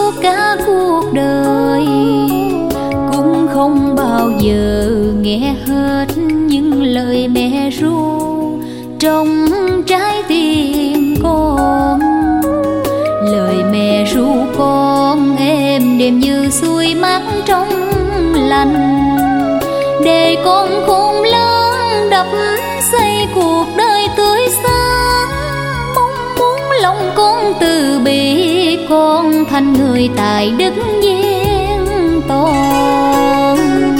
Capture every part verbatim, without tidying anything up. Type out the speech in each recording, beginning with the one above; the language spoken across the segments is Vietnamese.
suốt cả cuộc đời, cũng không bao giờ nghe hết những lời mẹ ru trong trái tim con. Lời mẹ ru con êm đềm như suối mát trong lành, để con khôn lớn đắp xây cuộc đời tươi sáng. Mong muốn lòng con từ bi, con thành người tài đức viên toàn.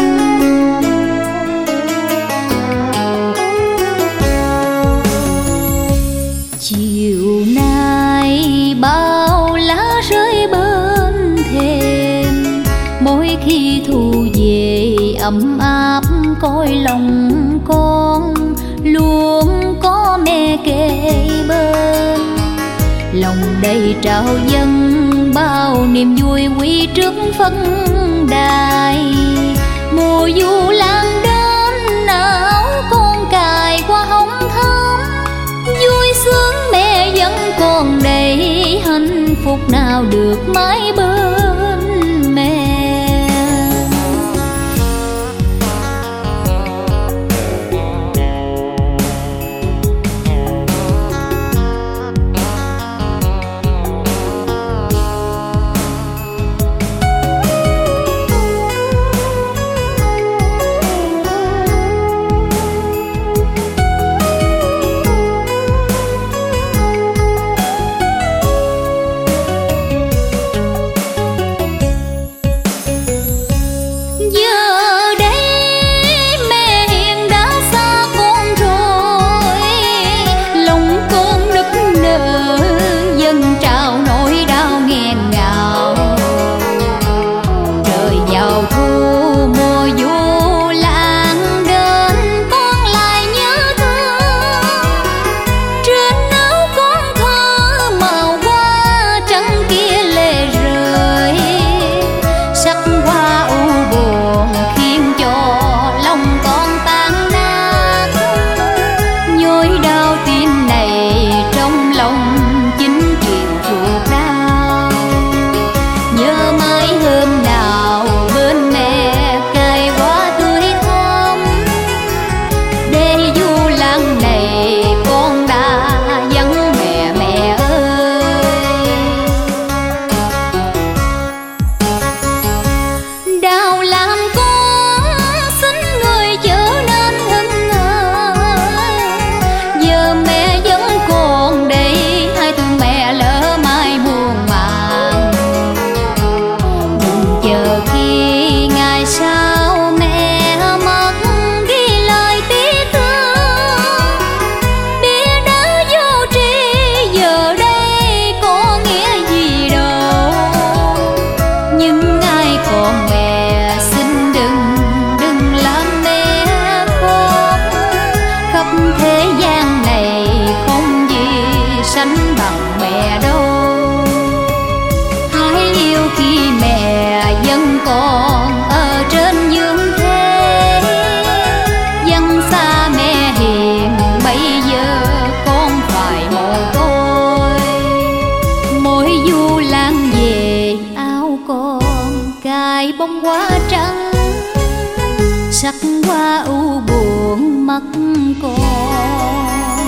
Chiều nay bao lá rơi bên thềm, mỗi khi thu về ấm áp cõi lòng con, luôn có mẹ kề bên. Lòng đầy trao dâng bao niềm vui quy trước phân đài. Mùa du lan đến áo con cài qua hồng thắm, vui sướng mẹ vẫn còn đây, hạnh phúc nào được mãi bên mẹ. Bông hoa trắng sắc hoa u buồn mắt con.